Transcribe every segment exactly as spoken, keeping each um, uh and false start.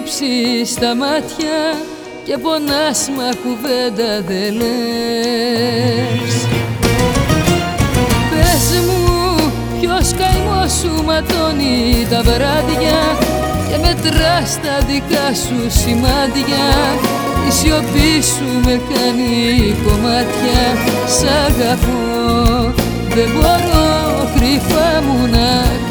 λείψεις στα μάτια και πονάς μα κουβέντα δεν λες. Πες μου ποιος καημός σου ματώνει τα βράδια και μετράς τα δικά σου σημάδια. Η σιωπή σου με κάνει κομμάτια. Σ' αγαπώ, δεν μπορώ κρυφά μου να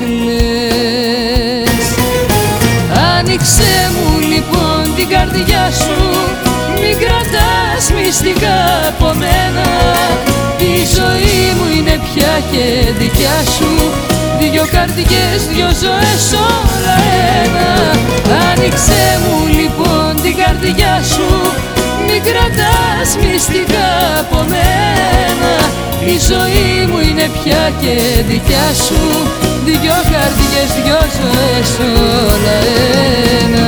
κλαις. Άνοιξε μου λοιπόν την καρδιά σου, μην κρατάς μυστικά από μένα. Η ζωή μου είναι πια και δικιά σου, δυο καρδιές, δυο ζωές, όλα ένα. Άνοιξε μου λοιπόν την καρδιά σου, μην κρατάς μυστικά από μένα. Η ζωή μου είναι πια και δικιά σου, δυο καρδιές, δυο ζωές, όλα ένα.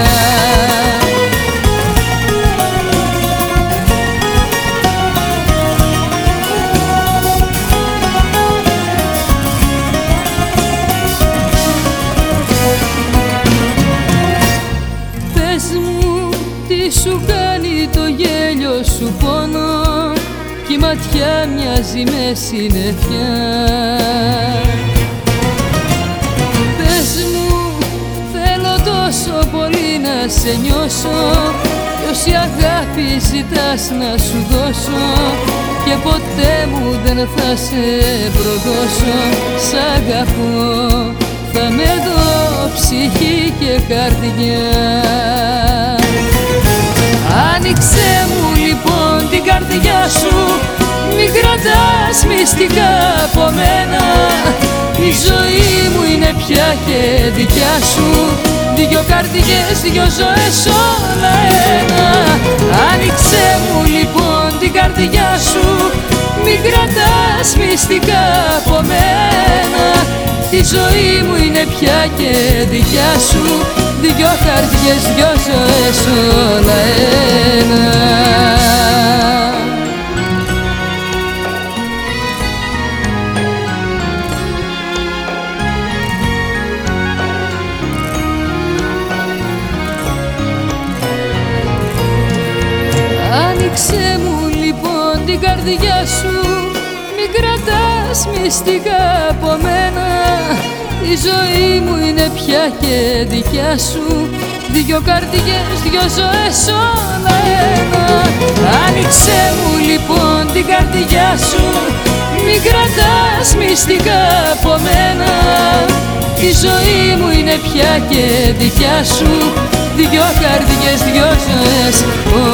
Σου κάνει το γέλιο σου πόνο κι η ματιά μοιάζει με συννεφιά. Πες μου, θέλω τόσο πολύ να σε νιώσω κι όση αγάπη ζητάς να σου δώσω και ποτέ μου δεν θα σε προδώσω. Σ' αγαπώ, θα με δω ψυχή και καρδιά. Άνοιξε μου λοιπόν την καρδιά σου, μην κρατάς μυστικά από μένα. Η ζωή μου είναι πια και δικιά σου, δυο καρδιές, δυο ζωές, όλα ένα. Άνοιξε μου λοιπόν την καρδιά σου, μην κρατάς μυστικά από μένα. Η ζωή μου είναι πια και δικιά σου, δυο καρδιές, δυο ζωές, όλα ένα. Άνοιξε μου λοιπόν την καρδιά σου, μην κρατάς μυστικά από μένα. Η ζωή μου είναι πια και δικιά σου, δυο καρδιές, δυο ζωές, όλα ένα. Άνοιξε μου λοιπόν την καρδιά σου, μην κρατάς μυστικά από μένα. Η ζωή μου είναι πια και δικιά σου, δυο καρδιές, δυο ζωές,